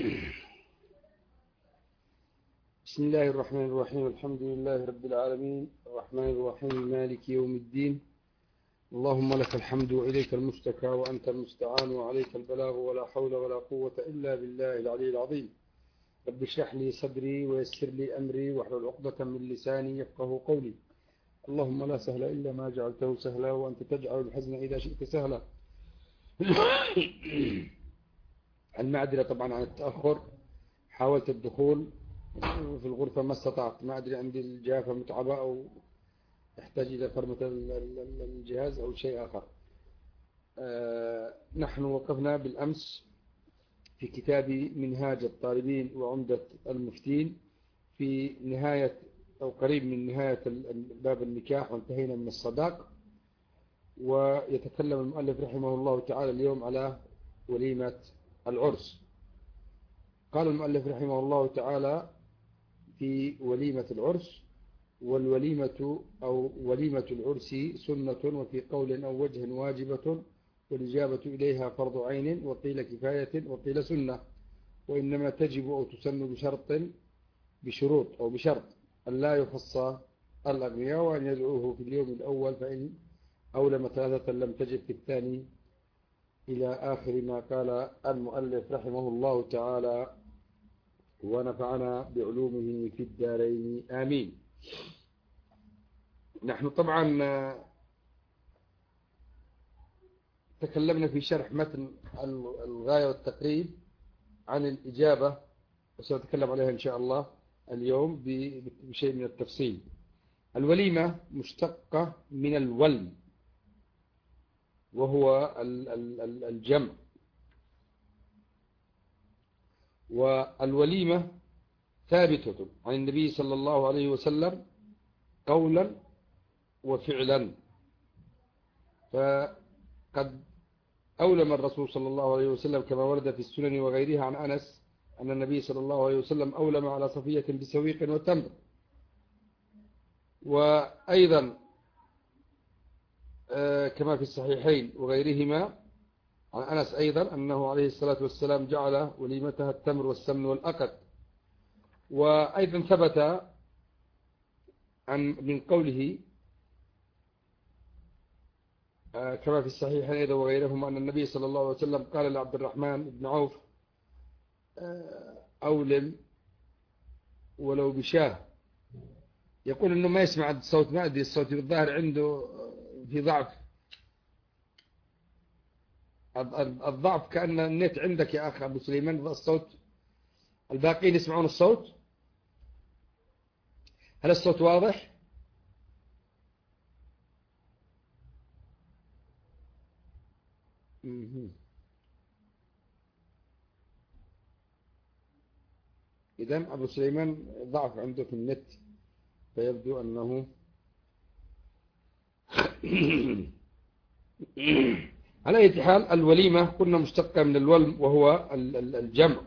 بسم الله الرحمن الرحيم. الحمد لله رب العالمين الرحمن الرحيم مالك يوم الدين. اللهم لك الحمد وإليك المشتكى وأنت المستعان وعليك البلاغ ولا حول ولا قوة إلا بالله العلي العظيم. رب اشرح لي صدري ويسر لي أمري واحلل عقدة من لساني يفقه قولي. اللهم لا سهل إلا ما جعلته سهلا وأنت تجعل الحزن إذا شئت سهلا. المعذرة طبعا عن التأخر، حاولت الدخول في الغرفة ما استطعت، ما أدري عندي الجافة متعبة أو يحتاج إلى فرمة الجهاز أو شيء آخر. نحن وقفنا بالأمس في كتاب منهاج الطالبين وعمدة المفتين في نهاية أو قريب من نهاية باب النكاح، وانتهينا من الصداق. ويتكلم المؤلف رحمه الله تعالى اليوم على وليمة العرس. قال المؤلف رحمه الله تعالى في وليمة العرس: والوليمة أو وليمة العرس سنة، وفي قول أو وجه واجبة، والإجابة إليها فرض عين، وقيل كفاية وقيل سنة، وإنما تجب أو تسن بشروط أو بشرط أن لا يخص الأغنياء، وأن يدعوه في اليوم الأول، فإن أولم ثلاثة لم تجب في الثاني، إلى آخر ما قال المؤلف رحمه الله تعالى، ونفعنا بعلومه في الدارين آمين. نحن طبعا تكلمنا في شرح متن الغاية والتقريب عن الإجابة، وسنتكلم عليها إن شاء الله اليوم بشيء من التفصيل. الوليمة مشتقة من الولم، وهو الجمع. والوليمة ثابتة عن النبي صلى الله عليه وسلم قولا وفعلا، فقد أولم الرسول صلى الله عليه وسلم كما ورد في السنن وغيرها عن أنس أن النبي صلى الله عليه وسلم أولم على صفية بسويق وتمر. وأيضا كما في الصحيحين وغيرهما عن أنس أيضا أنه عليه الصلاة والسلام جعل وليمتها التمر والسمن والأقد. وأيضا ثبت من قوله كما في الصحيحين أيضا وغيرهما أن النبي صلى الله عليه وسلم قال لعبد الرحمن بن عوف: أولم ولو بشاه. يقول أنه ما يسمع الصوت، ما أدري الصوت بالظاهر عنده في ضعف. الضعف كأن النت عندك يا أخ أبو سليمان الصوت. الباقين يسمعون الصوت؟ هل الصوت واضح؟ إذن أبو سليمان ضعف عنده في النت، فيبدو أنه على أي حال الوليمة قلنا مشتقة من الولم، وهو الجمع،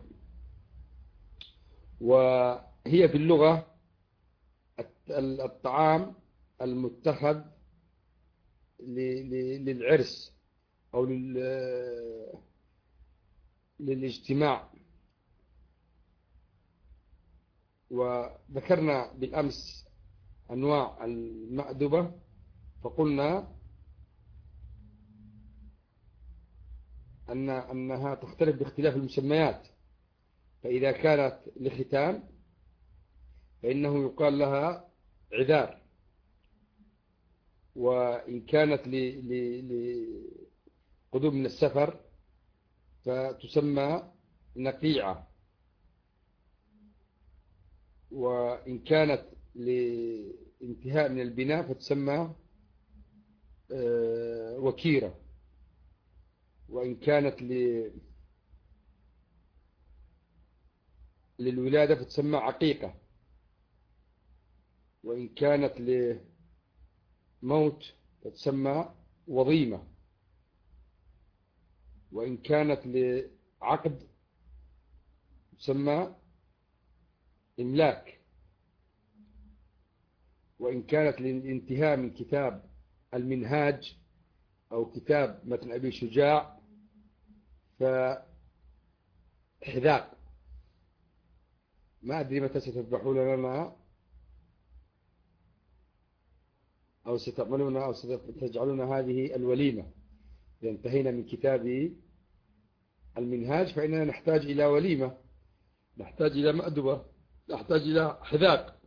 وهي في اللغة الطعام المتخذ للعرس أو للاجتماع. وذكرنا بالأمس أنواع المأدبة، فقلنا أنها تختلف باختلاف المسميات. فإذا كانت لختان فإنه يقال لها عذار، وإن كانت لقدوم من السفر فتسمى نقيعة، وإن كانت لانتهاء من البناء فتسمى وكيرة، وإن كانت للولادة فتسمى عقيقة، وإن كانت لموت فتسمى وظيمة، وإن كانت لعقد تسمى إملاك، وإن كانت للانتهاء من كتاب المنهاج أو كتاب متن أبي شجاع فحذاق. ما أدري متى ستذبحون لنا أو ستعملون أو ستجعلون هذه الوليمة. إذا انتهينا من كتاب المنهاج فإننا نحتاج إلى وليمة، نحتاج إلى مأدبة، نحتاج إلى حذاق.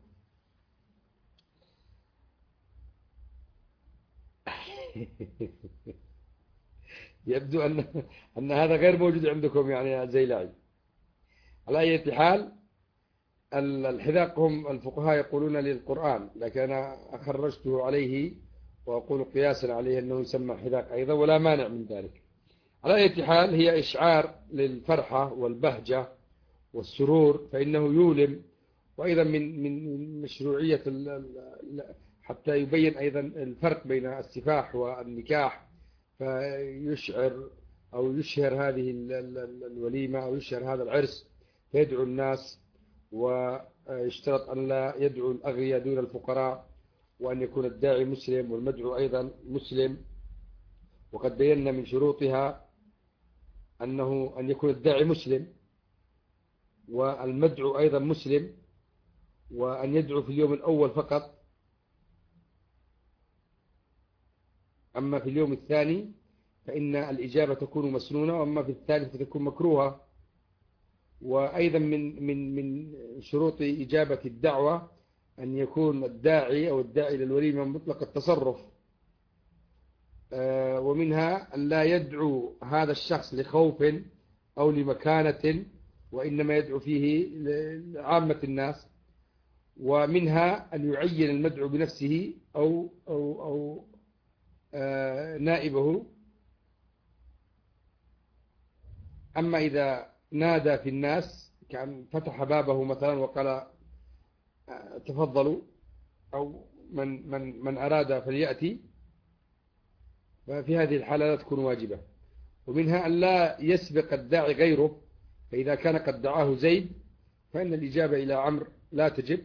يبدو أن هذا غير موجود عندكم يعني يا زيلعي. على أي حال الحذاق هم الفقهاء يقولون للقرآن، لكن أنا أخرجته عليه وأقول قياسا عليه أنه يسمى حذاق أيضا ولا مانع من ذلك. على أي حال هي إشعار للفرحة والبهجة والسرور، فإنه يولم، وأيضا من مشروعية حتى يبين أيضا الفرق بين السفاح والنكاح، فيشعر أو يشهر هذه الوليمة أو يشهر هذا العرس، فيدعو الناس، ويشترط أن لا يدعو الأغنياء دون الفقراء، وأن يكون الداعي مسلم والمدعو أيضا مسلم. وقد بينا من شروطها أن يكون الداعي مسلم والمدعو أيضا مسلم، وأن يدعو في اليوم الأول فقط، أما في اليوم الثاني فإن الإجابة تكون مسنونة، وأما في الثالث فتكون مكروهة. وأيضا من شروط إجابة الدعوة أن يكون الداعي أو الداعي للوليمة مطلق التصرف، ومنها أن لا يدعو هذا الشخص لخوف أو لمكانة، وإنما يدعو فيه لعامة الناس. ومنها أن يعين المدعو بنفسه أو نائبه. أما إذا نادى في الناس كان فتح بابه مثلا وقال تفضلوا، أو من أراد فليأتي، ففي هذه الحالة لا تكون واجبة. ومنها أن لا يسبق الداعي غيره، فإذا كان قد دعاه زيد فإن الإجابة إلى عمرو لا تجب.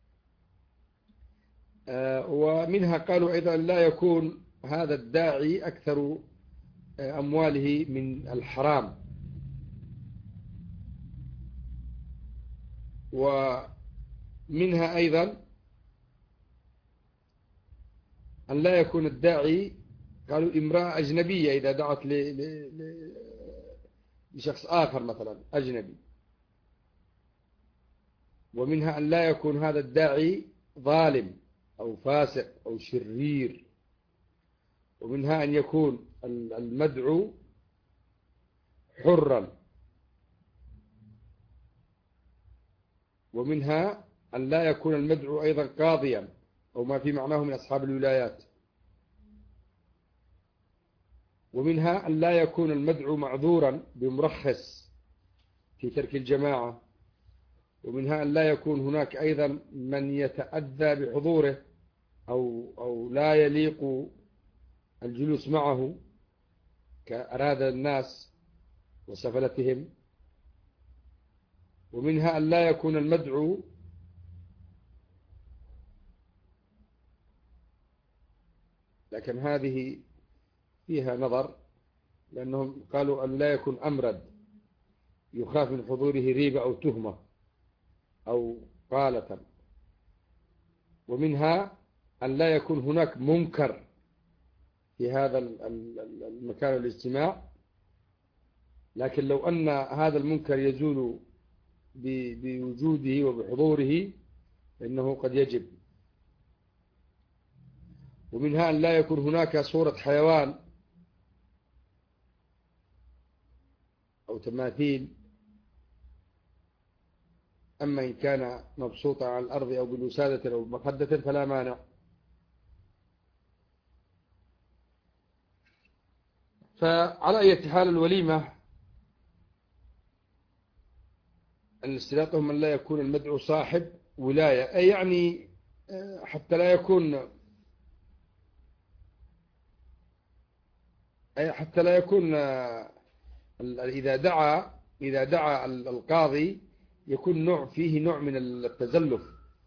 ومنها قالوا أيضا لا يكون هذا الداعي أكثر أمواله من الحرام. ومنها أيضا أن لا يكون الداعي، قالوا امرأة أجنبية إذا دعت لشخص آخر مثلا أجنبي. ومنها أن لا يكون هذا الداعي ظالم أو فاسق أو شرير. ومنها أن يكون المدعو حرا. ومنها أن لا يكون المدعو أيضا قاضيا أو ما في معناه من أصحاب الولايات. ومنها أن لا يكون المدعو معذورا بمرخص في ترك الجماعة. ومنها أن لا يكون هناك أيضا من يتأذى بحضوره أو لا يليق الجلوس معه كأراد الناس وسفلتهم. ومنها أن لا يكون المدعو لكن هذه فيها نظر، لأنهم قالوا أن لا يكون أمرد يخاف من حضوره ريبة أو تهمة أو قالة. ومنها أن لا يكون هناك منكر في هذا المكان الاجتماع، لكن لو أن هذا المنكر يزول بوجوده وبحضوره فإنه قد يجب. ومنها أن لا يكون هناك صورة حيوان أو تماثيل، أما إن كان مبسوطا على الأرض أو بالوسادة أو بمخدة فلا مانع. فعلى أي حال الوليمة أن اشتراطهم أن لا يكون المدعو صاحب ولاية، أي يعني حتى لا يكون إذا دعا القاضي يكون فيه نوع من التزلف.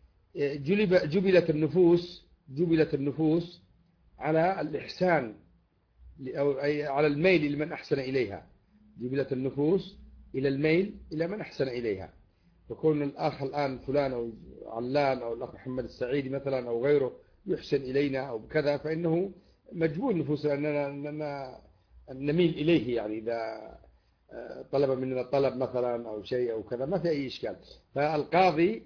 جبلت النفوس على الإحسان أو على الميل لمن أحسن إليها. جبلت النفوس إلى الميل إلى من أحسن إليها. يكون الأخ الآن فلان أو علان أو الأخ محمد السعيدي مثلا أو غيره يحسن إلينا أو كذا، فإنه مجبول نفوسنا أننا نميل إليه، يعني إذا طلب مننا طلب مثلا أو شيء أو كذا ما في أي إشكال. فالقاضي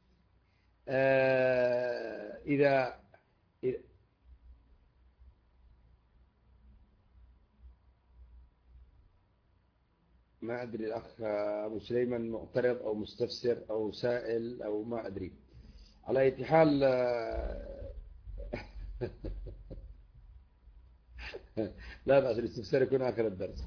إذا ما أدري الأخ أبو سليمان معترض أو مستفسر أو سائل أو ما أدري، على أي حال لا بأس الاستفسار يكون آخر الدرس.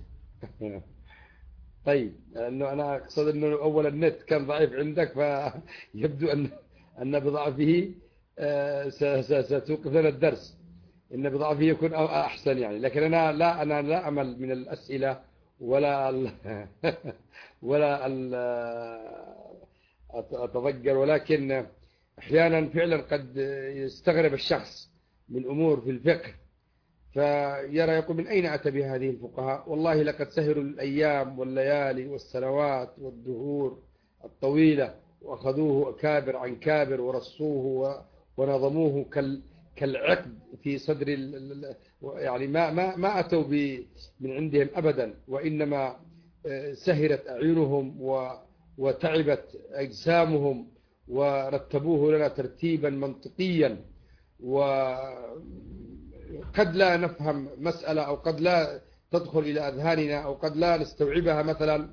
طيب، أنه أنا أقصد أنه أول النت كان ضعيف عندك، فيبدو أن بضعفه ستوقف لنا الدرس، إن بضعفه يكون أحسن يعني. لكن أنا لا أمل من الأسئلة ولا ولا أتضجر، ولكن أحيانا فعلا قد يستغرب الشخص من أمور في الفقه فيرى يقول من أين أتى بهذه الفقهاء؟ والله لقد سهروا الأيام والليالي والسنوات والدهور الطويلة وأخذوه كابر عن كابر ورصوه ونظموه كالعقد في صدر يعني ما أتوا من عندهم أبدا، وإنما سهرت أعينهم وتعبت أجسامهم ورتبوه لنا ترتيبا منطقيا، وقد لا نفهم مسألة أو قد لا تدخل إلى أذهاننا أو قد لا نستوعبها مثلا،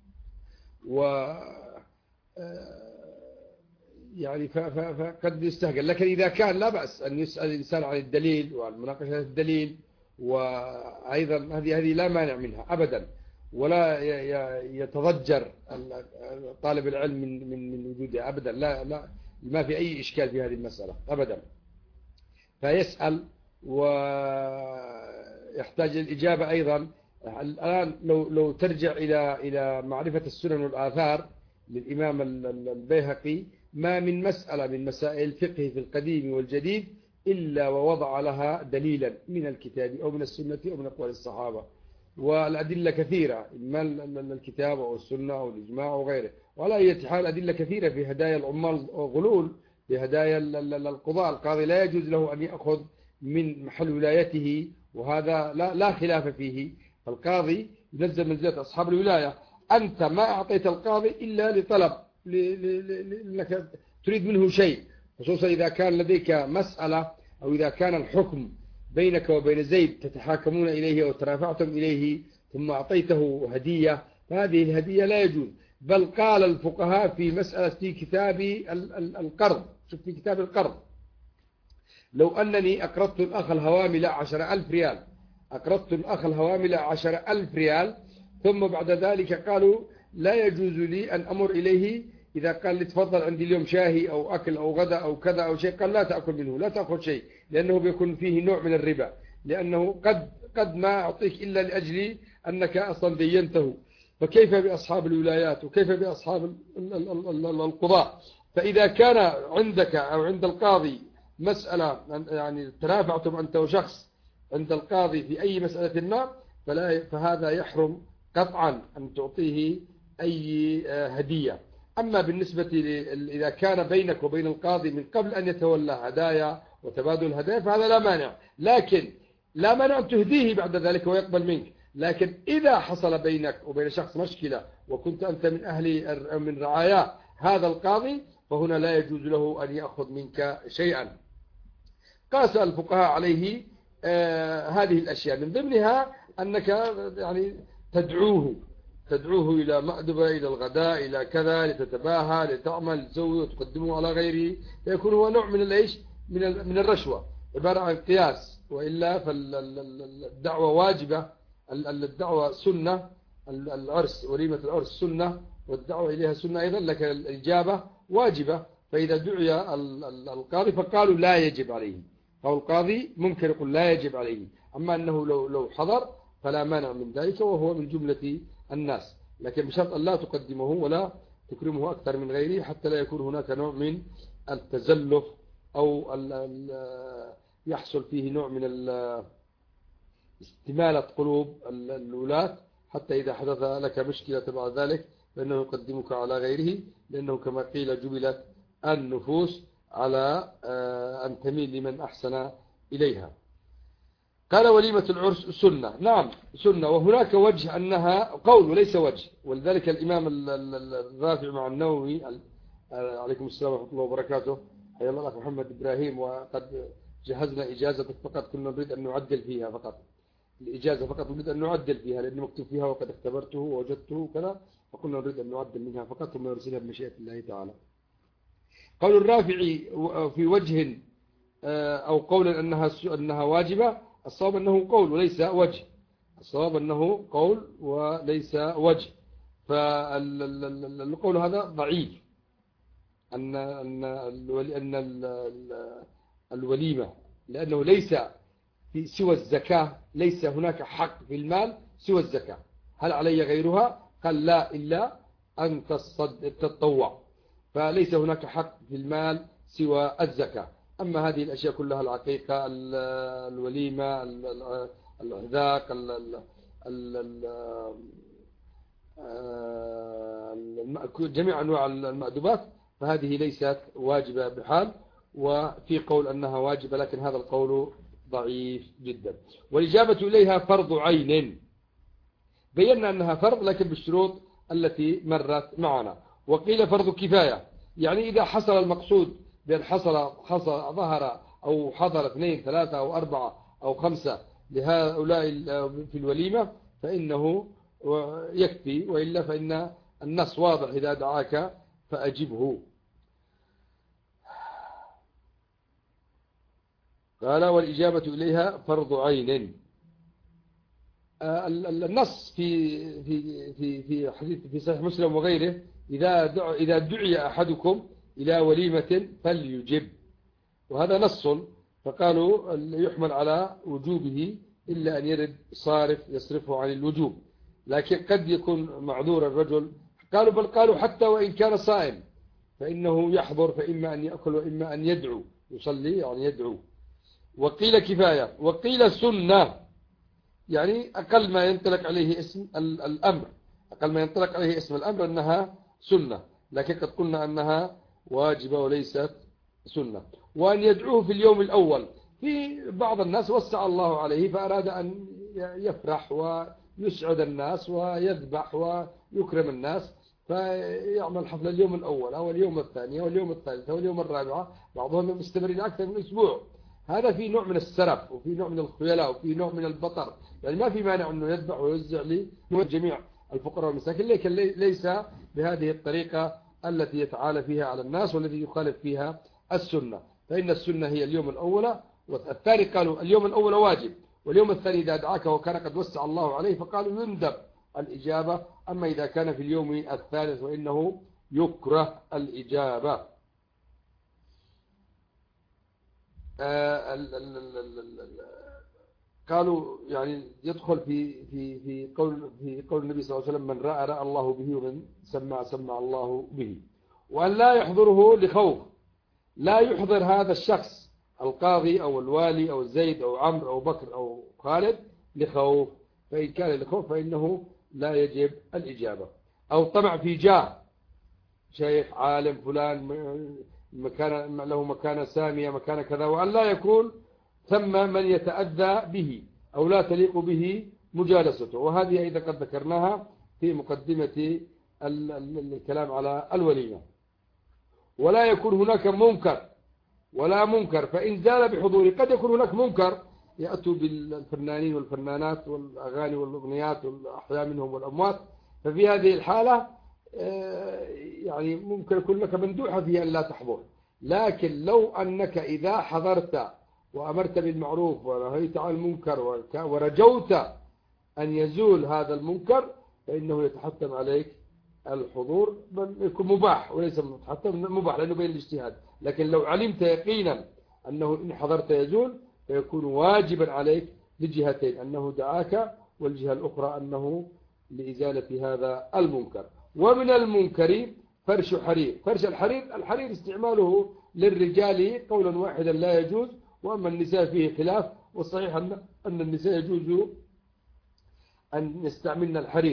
يعني فقد يستهجن. لكن إذا كان لا بأس أن يسأل الإنسان عن الدليل وعن مناقشة الدليل، وأيضا هذه لا مانع منها أبدا، ولا يتضجر طالب العلم من وجودها أبدا، لا ما في أي إشكال في هذه المسألة أبدا. فيسأل ويحتاج الإجابة أيضا. الآن لو ترجع إلى معرفة السنن والآثار للإمام البيهقي، ما من مسألة من مسائل الفقه في القديم والجديد إلا ووضع لها دليلا من الكتاب أو من السنة أو من أقوال الصحابة، والأدلة كثيرة، إما الكتاب أو السنة أو الإجماع أو غيره. وعلى أي حال أدلة كثيرة في هدايا العمال غلول، في هدايا القضاء. القاضي لا يجوز له أن يأخذ من محل ولايته، وهذا لا خلاف فيه. فالقاضي ينزل منزلة أصحاب الولاية. أنت ما أعطيت القاضي إلا لطلب لأنك تريد منه شيء، خصوصا إذا كان لديك مسألة أو إذا كان الحكم بينك وبين زيد تتحاكمون إليه وترافعتم إليه ثم أعطيته هدية، فهذه الهدية لا يجوز. بل قال الفقهاء في مسألة في كتاب القرض، شوف في كتاب القرض، لو أنني أقرضت الأخ الهوامل 10,000 ريال، أقرضت الأخ الهوامل 10,000 ريال، ثم بعد ذلك قالوا لا يجوز لي أن أمر إليه إذا قال لي تفضل عندي اليوم شاهي أو أكل أو غدا أو كذا أو شيء، قال لا تأكل منه، لا تأخذ شيء، لأنه بيكون فيه نوع من الربا، لأنه قد ما أعطيك إلا لأجل أنك أصلا دينته. فكيف بأصحاب الولايات وكيف بأصحاب القضاء؟ فإذا كان عندك أو عند القاضي مسألة، يعني ترافعتم أنت وشخص عند القاضي في أي مسألة ما، فهذا يحرم قطعا أن تعطيه أي هدية. أما بالنسبة إذا كان بينك وبين القاضي من قبل أن يتولى هدايا وتبادل الهدايا فهذا لا مانع، لكن لا مانع أن تهديه بعد ذلك ويقبل منك. لكن إذا حصل بينك وبين شخص مشكلة وكنت أنت من رعاياه هذا القاضي، فهنا لا يجوز له أن يأخذ منك شيئا. قاس الفقهاء عليه هذه الأشياء، من ضمنها أنك يعني تدعوه إلى مأدبة، إلى الغداء، إلى كذا، لتتباهى، لتعمل، تسوي وتقدمه على غيره، فيكون هو نوع من الإيش من الرشوة، عبارة عن قياس. وإلا فالدعوة واجبة، الدعوة سنة، العرس وليمة العرس سنة والدعوة إليها سنة أيضا، لكن الإجابة واجبة. فإذا دعي القاضي فقالوا لا يجب عليه، أو القاضي ممكن يقول لا يجب عليه، أما أنه لو حضر فلا مانع من ذلك، وهو من جملة الناس، لكن بشرط أن لا تقدمه ولا تكرمه أكثر من غيره، حتى لا يكون هناك نوع من التزلف أو يحصل فيه نوع من استمالة قلوب الولاة، حتى إذا حدث لك مشكلة بعد ذلك فإنه يقدمك على غيره، لأنه كما قيل جبلت النفوس على أن تميل لمن أحسن إليها. قال وليمة العرس سنة، نعم سنة، وهناك وجه أنها قول وليس وجه، ولذلك الإمام الرافع مع النووي عليكم السلام ورحمة الله وبركاته، حيا الله الأخ محمد إبراهيم، وقد جهزنا إجازة فقط كنا نريد أن نعدل فيها فقط، الإجازة فقط نريد أن نعدل فيها لأنه مكتوب فيها وقد اختبرته ووجدته وكذا، فكنا نريد أن نعدل منها فقط ثم نرسلها بمشيئة الله تعالى. قول الرافعي في وجه أو قولا أنها واجبة، الصواب أنه قول وليس وجه، الصواب أنه قول وليس وجه، فالقول هذا ضعيف، أن الوليمة لأنه ليس في سوى الزكاة، ليس هناك حق في المال سوى الزكاة، هل علي غيرها؟ قال لا إلا أن تتطوع، فليس هناك حق في المال سوى الزكاة. أما هذه الأشياء كلها، العقيقة، الوليمة، العذاق، جميع أنواع المأدوبات، فهذه ليست واجبة بحال، وفي قول أنها واجبة لكن هذا القول ضعيف جدا. والإجابة إليها فرض عين، بينا أنها فرض لكن بالشروط التي مرت معنا. وقيل فرض كفاية، يعني إذا حصل المقصود بأن ظهر أو حضر 2 3 أو 4 أو 5 لهؤلاء في الوليمة فإنه يكفي، وإلا فإن النص واضح إذا دعاك فأجبه. قال والإجابة إليها فرض عين. النص في حديث في صحيح مسلم وغيره، إذا دعي أحدكم إلى وليمة فليجب، وهذا نص، فقالوا يحمل على وجوبه إلا أن يرد صارف يصرفه عن الوجوب، لكن قد يكون معذور الرجل، قالوا بل قالوا حتى وإن كان صائم فإنه يحضر، فإما أن يأكل وإما أن يدعو، يصلي يعني يدعو. وقيل كفاية، وقيل سنة، يعني أقل ما ينطلق عليه اسم الأمر، أقل ما ينطلق عليه اسم الأمر أنها سنة، لكن قد قلنا أنها واجبة وليست سنة. وأن يدعوه في اليوم الأول، في بعض الناس وسع الله عليه فأراد أن يفرح ويسعد الناس ويذبح ويكرم الناس، فيعمل حفل اليوم الأول أو اليوم الثاني أو اليوم الثالث أو اليوم الرابع، بعضهم مستمرين أكثر من أسبوع. هذا في نوع من السرف وفي نوع من الخيلاء وفي نوع من البطر، يعني ما في مانع أنه يذبح ويوزع لجميع الفقراء والمساكين، لكن ليس بهذه الطريقة التي يتعالى فيها على الناس والتي يخالف فيها السنة، فإن السنة هي اليوم الأول، والثاني قالوا اليوم الأول واجب، واليوم الثاني إذا دعاك وكان قد وسع الله عليه فقالوا يندب الإجابة، أما إذا كان في اليوم الثالث وإنه يكره الإجابة. قالوا يعني يدخل في قول النبي صلى الله عليه وسلم من رأى الله به ومن سمع الله به. وأن لا يحضره لخوف، لا يحضر هذا الشخص القاضي أو الوالي أو زيد أو عمرو أو بكر أو خالد لخوف، فإن كان لخوف فإنه لا يجب الإجابة. أو طمع في جاه، شيخ عالم فلان له مكانة سامية مكانة كذا، وأن لا يكون ثم من يتأذى به أو لا تليق به مجالسته، وهذه أيضا قد ذكرناها في مقدمة الكلام على الوليمة. ولا يكون هناك منكر ولا منكر، فإن زال بحضوره، قد يكون هناك منكر يأتوا بالفنانين والفنانات والأغاني والأغنيات والأحياء منهم والأموات، ففي هذه الحالة يعني ممكن يكون لك مندوحة في أن لا تحضر، لكن لو أنك إذا حضرت وأمرت بالمعروف ونهيت عن المنكر ورجوت أن يزول هذا المنكر فإنه يتحتم عليك الحضور، بل يكون مباح وليس متحتم، مباح لأنه بين الاجتهاد، لكن لو علمت يقينا أنه إن حضرت يزول فيكون واجبا عليك لجهتين، أنه دعاك، والجهة الأخرى أنه لإزالة هذا المنكر. ومن المنكر فرش حرير، فرش الحرير استعماله للرجال قولا واحدا لا يجوز، وأما النساء فيه خلاف، والصحيح أن النساء يجوز أن يستعملن الحرير،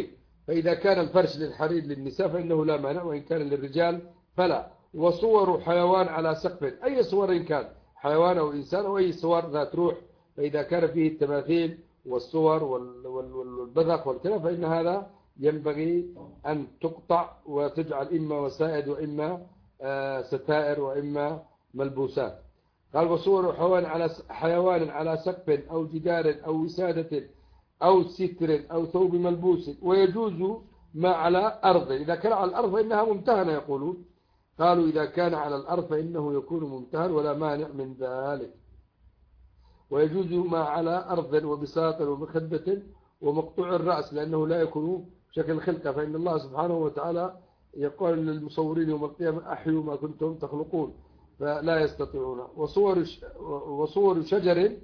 فإذا كان الفرش للحرير للنساء فإنه لا مانع، وإن كان للرجال فلا. وصور حيوان على سقف، أي صور إن كان حيوان أو إنسان أو أي صور ذات روح، فإذا كان فيه التماثيل والصور والبذق والكلام فإن هذا ينبغي أن تقطع وتجعل إما وسائد وإما ستائر وإما ملبوسات. قال وصور حيوان على سقف أو جدار أو وسادة أو ستر أو ثوب ملبوس، ويجوز ما على أرض. إذا كان على الأرض فإنها ممتهنة يقولون. قالوا إذا كان على الأرض فإنه يكون ممتهن ولا مانع من ذلك. ويجوز ما على أرض وبساط ومخدة ومقطوع الرأس، لأنه لا يكون شكل خلقة، فإن الله سبحانه وتعالى يقول للمصورين يوم القيامة أحيوا ما كنتم تخلقون، فلا يستطيعون. وصور شجر،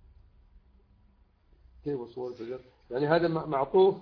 كيف وصور شجر؟ يعني هذا معطوف.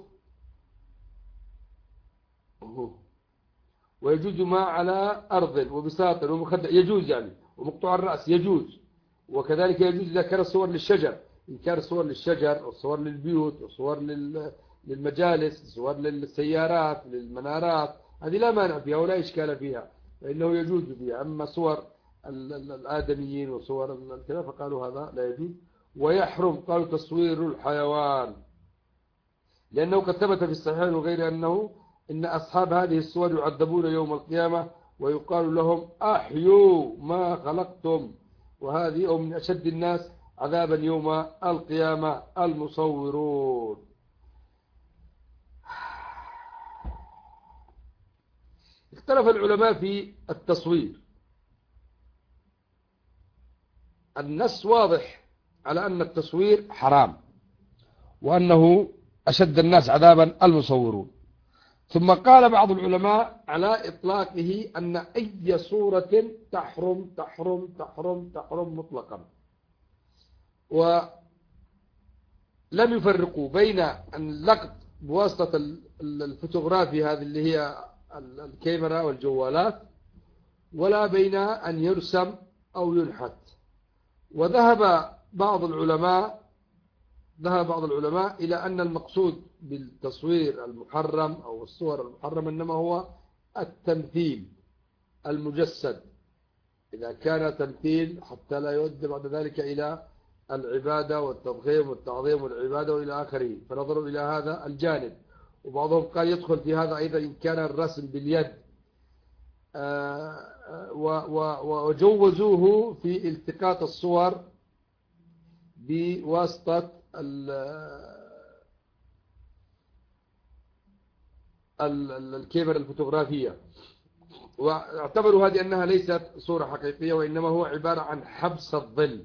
ويجوز ما على أرض وبساط ومخدة، يجوز يعني، ومقطوع الرأس يجوز. وكذلك يجوز إذا كان الصور للشجر، إن كان صور للشجر وصور للبيوت وصور للمجالس، صور للسيارات للمنارات، هذه لا مانع فيها ولا إشكال فيها، فإنه يجوز فيها. أما صور الآدميين وصور الكلام فقالوا هذا لا يجوز. ويحرم قالوا تصوير الحيوان، لأنه قد ثبت في الصحيحين وغير أنه إن أصحاب هذه الصور يعذبون يوم القيامة ويقال لهم أحيوا ما خلقتم، وهذه من أشد الناس عذابا يوم القيامة المصورون. اختلف العلماء في التصوير. النص واضح على أن التصوير حرام، وأنه أشد الناس عذابا المصورون. ثم قال بعض العلماء على إطلاقه أن أي صورة تحرم تحرم تحرم تحرم مطلقا، ولم يفرقوا بين اللقط بواسطة الفوتوغرافي هذه اللي هي الكاميرا والجوالات، ولا بين أن يرسم أو ينحت. وذهب بعض العلماء إلى أن المقصود بالتصوير المحرم أو الصور المحرمة إنما هو التمثيل المجسد، إذا كان تمثيل حتى لا يؤدي بعد ذلك إلى العبادة والتضخيم والتعظيم والعبادة وإلى آخره، فنظروا إلى هذا الجانب. وبعضهم قال يدخل في هذا أيضا إن كان الرسم باليد، وجوزوه في التقاط الصور بواسطة الكاميرا الفوتوغرافية، واعتبروا هذه أنها ليست صورة حقيقية وإنما هو عبارة عن حبس الظل.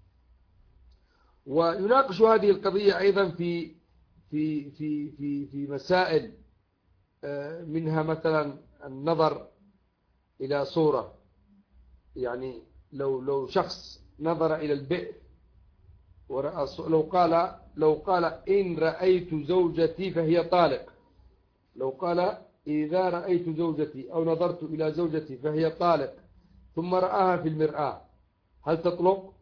ويناقش هذه القضية أيضا في في في في في مسائل، منها مثلا النظر إلى صورة، يعني لو شخص نظر إلى البئر ورأى، لو قال إن رأيت زوجتي فهي طالق، لو قال إذا رأيت زوجتي أو نظرت إلى زوجتي فهي طالق، ثم رآها في المرآة، هل تطلق؟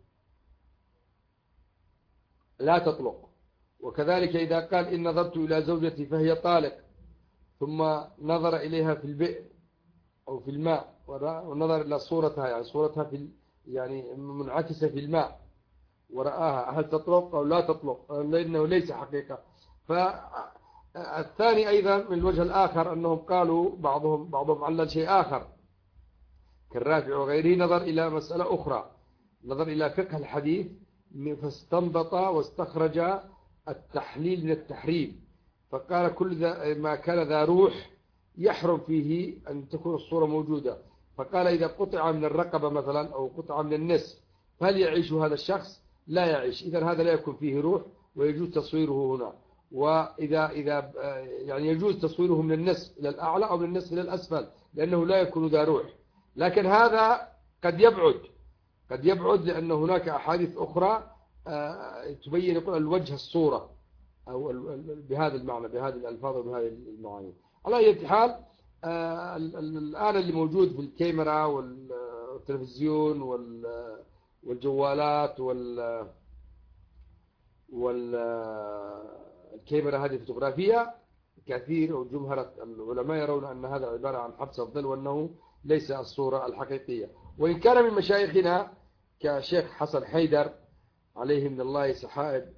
لا تطلق. وكذلك إذا قال إن نظرت إلى زوجتي فهي طالق، ثم نظر إليها في البئر أو في الماء ونظر إلى صورتها، يعني صورتها يعني منعكسة في الماء ورآها، هل تطلق أو لا تطلق؟ لأنه ليس حقيقة. فالثاني أيضا من الوجه الآخر أنهم قالوا بعضهم علل شيء آخر كالرافع وغيره، نظر إلى مسألة أخرى، نظر إلى فقه الحديث فاستنبط واستخرج التحليل من التحريم، فقال كل ما كان ذا روح يحرم فيه أن تكون الصورة موجودة. فقال إذا قطع من الرقبة مثلا أو قطع من النصف هل يعيش هذا الشخص؟ لا يعيش، إذن هذا لا يكون فيه روح ويجوز تصويره هنا. وإذا يعني يجوز تصويره من النصف إلى الأعلى أو من النصف إلى الأسفل لأنه لا يكون ذا روح. لكن هذا قد يبعد لأن هناك أحاديث أخرى تبين يقول الوجه الصورة أو بهذا المعنى، بهذه الألفاظ وبهذه المعاني. على أي حال الآن اللي موجود في الكاميرا والتلفزيون والجوالات والكاميرا هذه الفوتوغرافية كثير وجمهرة العلماء يرون أن هذا عبارة عن حبس الظل وأنه ليس الصورة الحقيقية. وإن كان من مشايخنا كشيخ حسن حيدر عليه من الله سحائب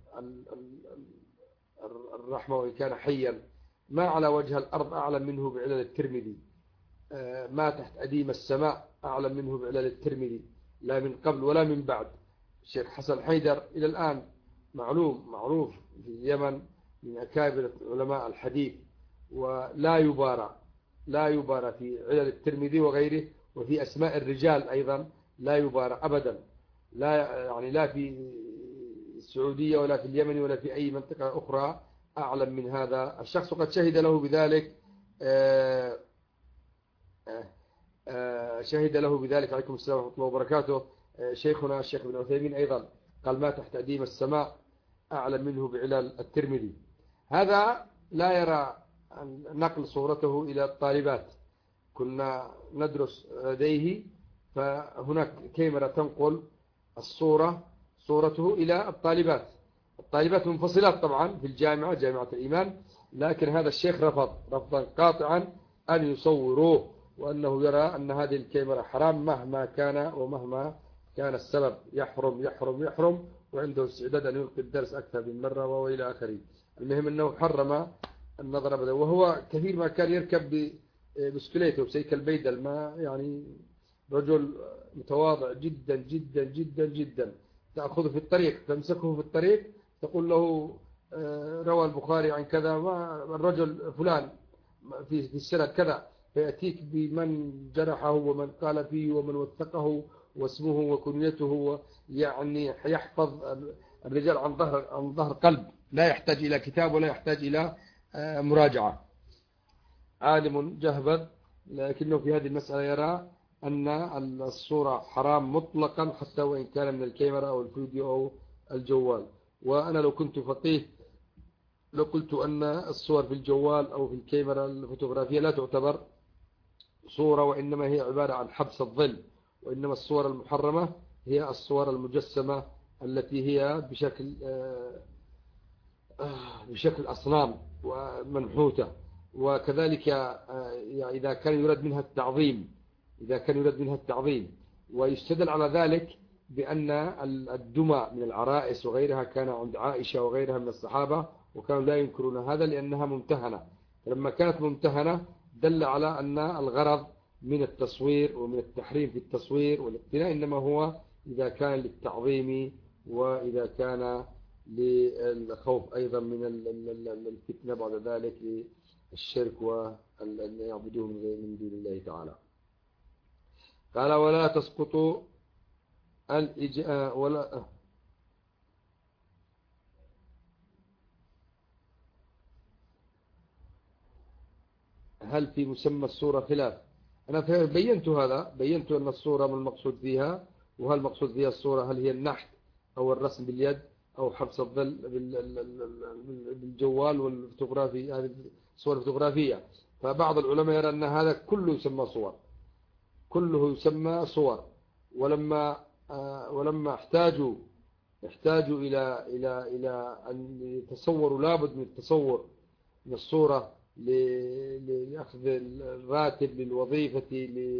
الرحمة وإن كان حيا، ما على وجه الأرض أعلم منه بعلل الترمذي، ما تحت أديم السماء أعلم منه بعلل الترمذي، لا من قبل ولا من بعد. الشيخ حسن حيدر إلى الآن معروف في اليمن من أكابر علماء الحديث، ولا يبارى في علل الترمذي وغيره، وفي أسماء الرجال أيضا لا يبارى أبدا، لا في السعودية ولا في اليمن ولا في أي منطقة أخرى أعلم من هذا الشخص. وقد شهد له بذلك عليكم السلام ورحمة الله وبركاته شيخنا الشيخ ابن عثيمين أيضا قال ما تحت أديم السماء أعلم منه بعلل الترمذي. هذا لا يرى نقل صورته إلى الطالبات، كنا ندرس لديه فهناك كاميرا تنقل صورته إلى الطالبات منفصلات طبعا في جامعة الإيمان، لكن هذا الشيخ رفضا قاطعا أن يصوروه، وأنه يرى أن هذه الكاميرا حرام مهما كان ومهما كان السبب، يحرم وعنده استعداد أن يلقي الدرس أكثر من مرة وإلى آخره. المهم أنه حرم النظر أبدا، وهو كثير ما كان يركب بسكليته بسيكل بيدل، ما يعني رجل متواضع جدا جدا جدا جدا. تأخذه في الطريق، تمسكه في الطريق تقول له روى البخاري عن كذا، الرجل فلان في السنة كذا، فيأتيك بمن جرحه ومن قال فيه ومن وثقه واسمه وكنيته، يعني يحفظ الرجال عن ظهر قلب، لا يحتاج إلى كتاب ولا يحتاج إلى مراجعة. عالم جهبذ، لكنه في هذه المسألة يرى أن الصورة حرام مطلقا حتى وإن كان من الكاميرا أو الفيديو أو الجوال. وأنا لو كنت فقيه لقلت أن الصور في الجوال أو في الكاميرا الفوتوغرافية لا تعتبر صورة، وإنما هي عبارة عن حبس الظل، وإنما الصور المحرمة هي الصور المجسمة التي هي بشكل أصنام ومنحوتة. وكذلك إذا كان يراد منها التعظيم، ويستدل على ذلك بأن الدمى من العرائس وغيرها كان عند عائشة وغيرها من الصحابة، وكانوا لا ينكرون هذا لأنها ممتهنة. فلما كانت ممتهنة دل على أن الغرض من التصوير ومن التحريم في التصوير والاقتناء إنما هو إذا كان للتعظيم، وإذا كان للخوف أيضا من الفتنة بعد ذلك للشرك وأن يعبدوه من دون الله تعالى. قال ولا تسقط ولا هل في مسمى الصورة خلاف؟ أنا بينت أن الصورة ما المقصود فيها، وهل المقصود فيها الصورة هل هي النحت أو الرسم باليد أو حبس الظل بالجوال والفوتوغرافي، هذه الصور الفوتوغرافية. فبعض العلماء يرى أن هذا كله يسمى صور، ولما احتاجوا إلى أن يتصوروا، لابد من التصور من الصورة لأخذ الراتب للوظيفة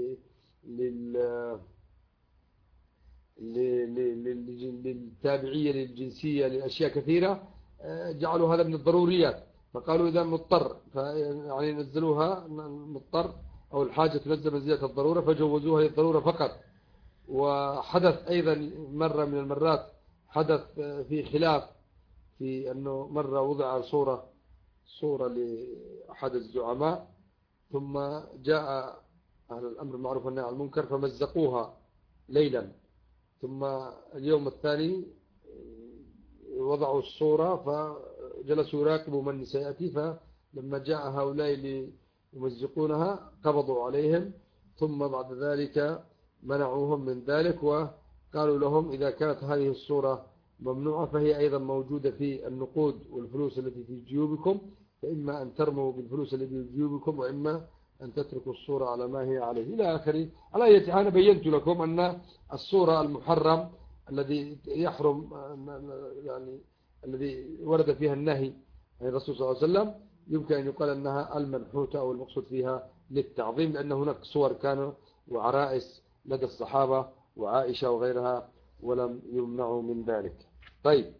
للتابعية للجنسية لأشياء كثيرة، جعلوا هذا من الضروريات، فقالوا إذا مضطر يعني نزلوها مضطر أو الحاجة تنزل منزلة الضرورة، فجوزوها للضرورة فقط. وحدث أيضا مرة من المرات حدث في خلاف في أنه مرة وضع صورة لأحد الزعماء، ثم جاء أهل الأمر المعروف والنهي عن المنكر فمزقوها ليلا، ثم اليوم الثاني وضعوا الصورة فجلسوا يراقبوا من سيأتي، فلما جاء هؤلاء ليمزقونها قبضوا عليهم، ثم بعد ذلك منعوهم من ذلك وقالوا لهم إذا كانت هذه الصورة ممنوعة فهي أيضا موجودة في النقود والفلوس التي في جيوبكم، فإما أن ترموا بالفلوس التي في جيوبكم وإما أن تتركوا الصورة على ما هي عليه إلى آخره. على أي حال بينت لكم أن الصورة المحرم الذي يحرم يعني الذي ورد فيها النهي عن الرسول صلى الله عليه وسلم يمكن أن يقال أنها المنحوتة أو المقصود فيها للتعظيم، لأن هناك صور كانوا وعرائس لدى الصحابة وعائشة وغيرها ولم يمنعوا من ذلك. طيب،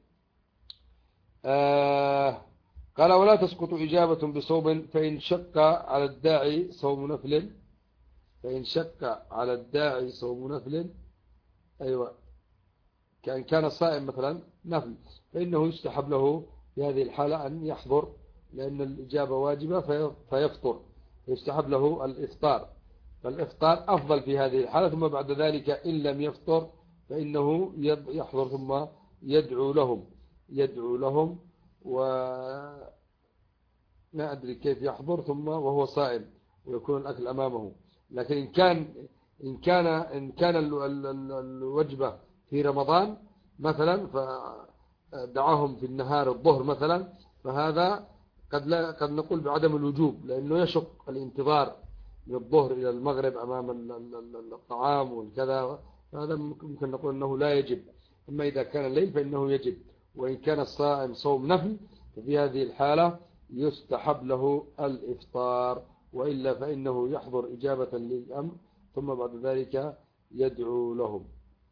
قال ولا تسقط إجابة بصوم فإن شق على الداعي صوم نفل. فإن شق على الداعي صوم نفل، أيوة، كان صائم مثلا نفل، فإنه يستحب له في هذه الحالة أن يحضر، لأن الإجابة واجبة فيفطر، يستحب له الإفطار، فالإفطار أفضل في هذه الحالة. ثم بعد ذلك إن لم يفطر فإنه يحضر ثم يدعو لهم ولا أدري كيف يحضر ثم وهو صائم ويكون الأكل أمامه. لكن إن كان الوجبة في رمضان مثلا فدعاهم في النهار الظهر مثلا، فهذا قد نقول بعدم الوجوب، لأنه يشق الانتظار من الظهر إلى المغرب أمام الطعام والكذا، هذا ممكن نقول أنه لا يجب. أما إذا كان الليل فإنه يجب. وإن كان الصائم صوم نفل ففي هذه الحالة يستحب له الإفطار، وإلا فإنه يحضر إجابة للأمر ثم بعد ذلك يدعو لهم،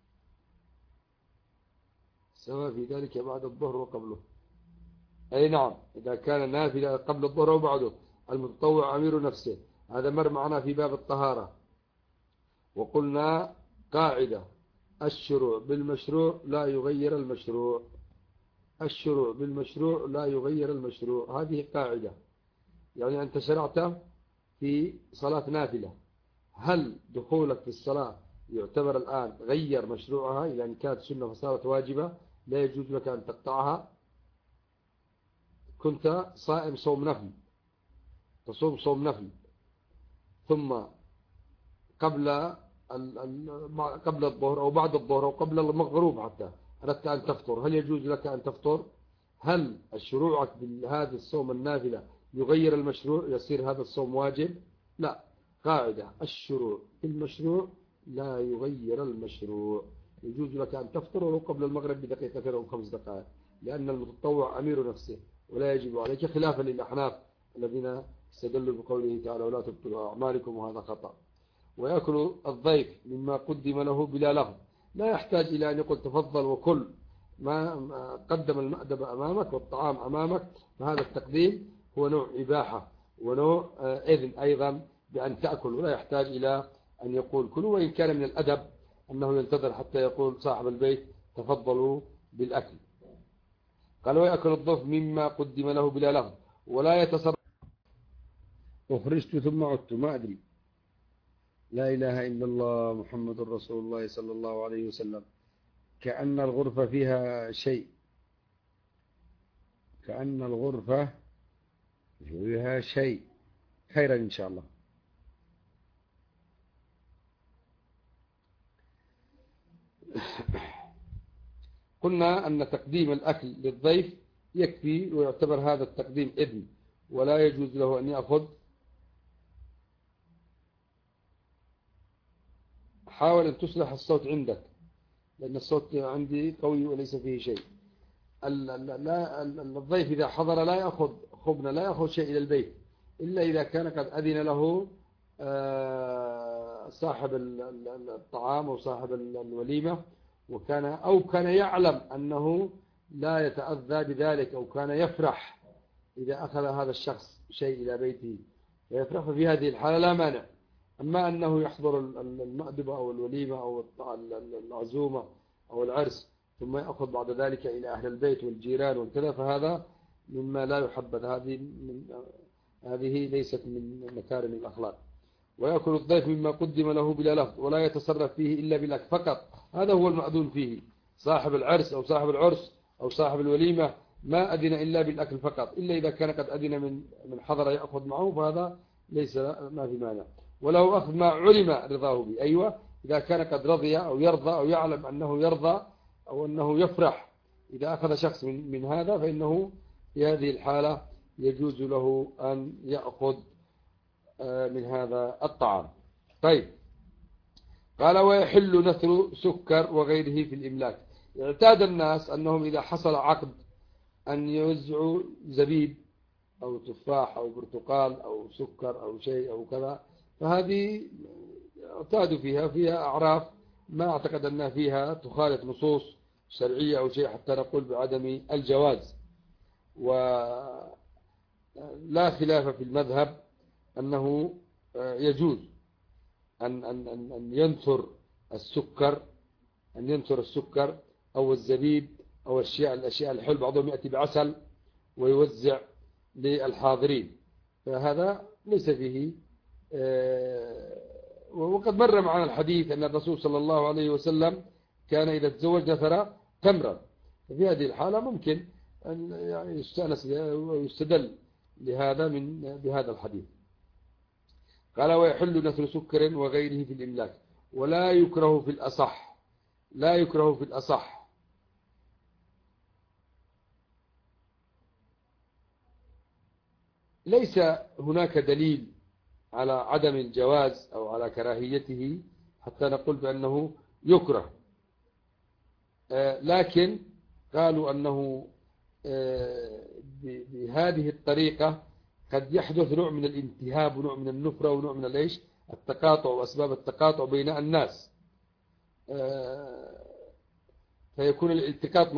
سواء في ذلك بعد الظهر وقبله. أي نعم، إذا كان نافلة قبل الظهر وبعده. المتطوع أمير نفسه، هذا مر معنا في باب الطهارة. وقلنا قاعدة: الشروع بالمشروع لا يغير المشروع. الشروع بالمشروع لا يغير المشروع، هذه قاعدة. يعني أنت شرعت في صلاة نافلة، هل دخولك في الصلاة يعتبر الآن غير مشروعها؟ إذا يعني كانت سنة فصارت واجبة لا يجوز لك أن تقطعها. كنت صائم صوم نفل، تصوم صوم نفل، ثم قبل الظهر أو بعد الظهر أو قبل المغروب حتى أردت أن تفطر، هل يجوز لك أن تفطر؟ هل شروعك بهذا الصوم النافلة يغير المشروع، يصير هذا الصوم واجب؟ لا. قاعدة: الشروع بالمشروع لا يغير المشروع. يجوز لك أن تفطر ولو قبل المغرب بدقيقتين أو 5 دقائق، لأن المتطوع أمير نفسه ولا يجب عليك، خلافا للأحناف الذين استدلوا بقوله تعالى: ولا تبطلوا أعمالكم، وهذا خطأ. ويأكل الضيف مما قدم له بلا لغو، لا يحتاج إلى أن يقول تفضل وكل ما قدم المأدب أمامك والطعام أمامك، فهذا التقديم هو نوع إباحة ونوع إذن أيضا بأن تأكل، ولا يحتاج إلى أن يقول كل. وإن كان من الأدب أنه ينتظر حتى يقول صاحب البيت تفضلوا بالأكل. قال: ويأكل الضيف مما قدم له بلا لغو ولا يتصرف. أخرجت ثم عدت، ما أدري. لا إله إلا الله محمد رسول الله صلى الله عليه وسلم. كأن الغرفة فيها شيء، كأن الغرفة فيها شيء. خيرا إن شاء الله. قلنا أن تقديم الأكل للضيف يكفي، ويعتبر هذا التقديم إذن، ولا يجوز له أن يأخذ. حاول أن تصلح الصوت عندك، لأن الصوت عندي قوي وليس فيه شيء. الضيف إذا حضر لا يأخذ خبنا، لا يأخذ شيء إلى البيت إلا إذا كان قد أذن له صاحب الطعام أو صاحب الوليمة، أو كان يعلم أنه لا يتأذى بذلك، أو كان يفرح إذا أخذ هذا الشخص شيء إلى بيته فيفرح، ففي هذه الحالة لا مانع. أما أنه يحضر المأدبة أو الوليمة أو العزومة أو العرس ثم يأخذ بعد ذلك إلى أهل البيت والجيران وكذا، فهذا مما لا يحبذ. هذه ليست من مكارم الأخلاق. ويأكل الضيف مما قدم له بلا لفظ ولا يتصرف فيه إلا بالأكل فقط، هذا هو المأذون فيه. صاحب العرس أو صاحب العرس أو صاحب الوليمة ما أذن إلا بالأكل فقط، إلا إذا كان قد أذن من حضر يأخذ معه، فهذا ليس ما في مانع. وله أخذ ما علم رضاه به، أيوة، إذا كان قد رضي أو يرضى أو يعلم أنه يرضى أو أنه يفرح إذا أخذ شخص من هذا، فإنه في هذه الحالة يجوز له أن يأخذ من هذا الطعام. طيب، قال: ويحل نثر سكر وغيره في الإملاك. اعتاد الناس أنهم إذا حصل عقد أن يوزعوا زبيب أو تفاح أو برتقال أو سكر أو شيء أو كذا، فهذه اعتادوا فيها أعراف ما أعتقد أنها فيها تخالف نصوص شرعية أو شيء حتى نقول بعدم الجواز. ولا خلاف في المذهب أنه يجوز أن ينثر السكر، أو الزبيب أو الأشياء الحلو. بعضهم يأتي بعسل ويوزع للحاضرين، فهذا ليس فيه. وقد مر معنا الحديث أن الرسول صلى الله عليه وسلم كان إذا تزوج نثر تمرا، ففي هذه الحالة ممكن أن يعني يستأنس ويستدل بهذا الحديث. قال ويحل نثر سكر وغيره في الإملاك، ولا يكره في الأصح، لا يكره في الأصح. ليس هناك دليل على عدم الجواز أو على كراهيته حتى نقول بأنه يكره، لكن قالوا أنه بهذه الطريقة قد يحدث نوع من الانتهاب ونوع من النفرة ونوع من التقاطع وأسباب التقاطع بين الناس، فيكون الالتقاط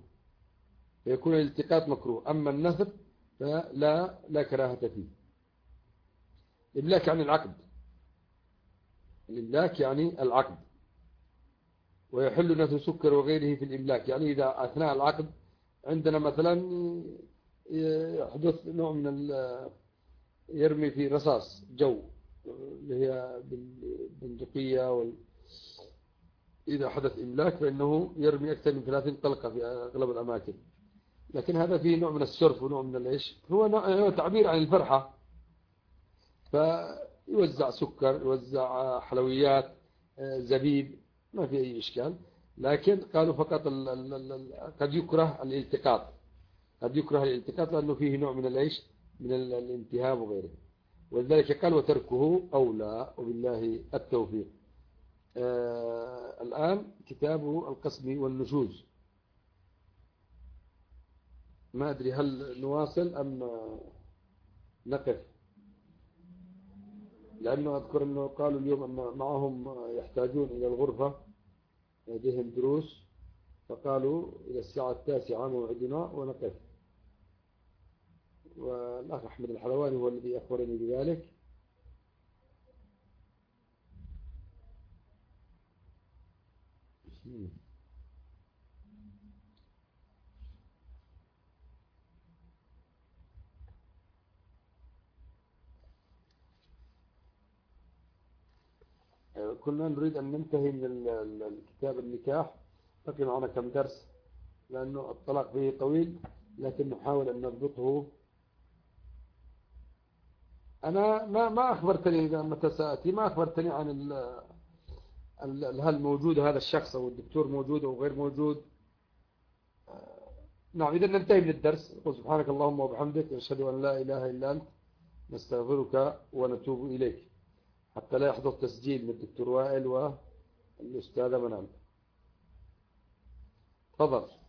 مكروه. أما النثر فلا كراهة فيه. الإملاك يعني العقد. ويحل نثر سكر وغيره في الإملاك، يعني إذا أثناء العقد عندنا مثلا يحدث نوع من يرمي في رصاص جو اللي هي بالبندقية، إذا حدث إملاك فإنه يرمي أكثر من 30 طلقة في أغلب الأماكن، لكن هذا فيه نوع من السرف ونوع من هو تعبير عن الفرحة. فيوزع سكر، يوزع حلويات، زبيب، ما في أي إشكال. لكن قالوا فقط قد يكره الالتقاط، لأنه فيه نوع من من الانتهاب وغيره. ولذلك قال وتركه أولى، وبالله التوفيق. الآن كتاب القسم والنشوز. ما أدري هل نواصل أم نقف، لأنه أذكر أنه قالوا اليوم أن معهم يحتاجون إلى الغرفة، لديهم دروس، فقالوا إلى الساعة 9 موعدنا ونقف. والأخ أحمد الحلواني هو الذي أخبرني بذلك. كنا نريد أن ننتهي من الكتاب النكاح، بقي معنا كم درس لأنه الطلاق فيه طويل، لكن نحاول أن نضبطه. أنا ما أخبرتني متى سأتي، ما أخبرتني عن هل موجود هذا الشخص أو الدكتور موجود أو غير موجود. نعم، إذا ننتهي من الدرس. سبحانك اللهم وبحمدك، نشهد أن لا إله إلا أنت، نستغفرك ونتوب إليك، حتى لا يحدث تسجيل من الدكتور وائل والأستاذة منال. تفضل.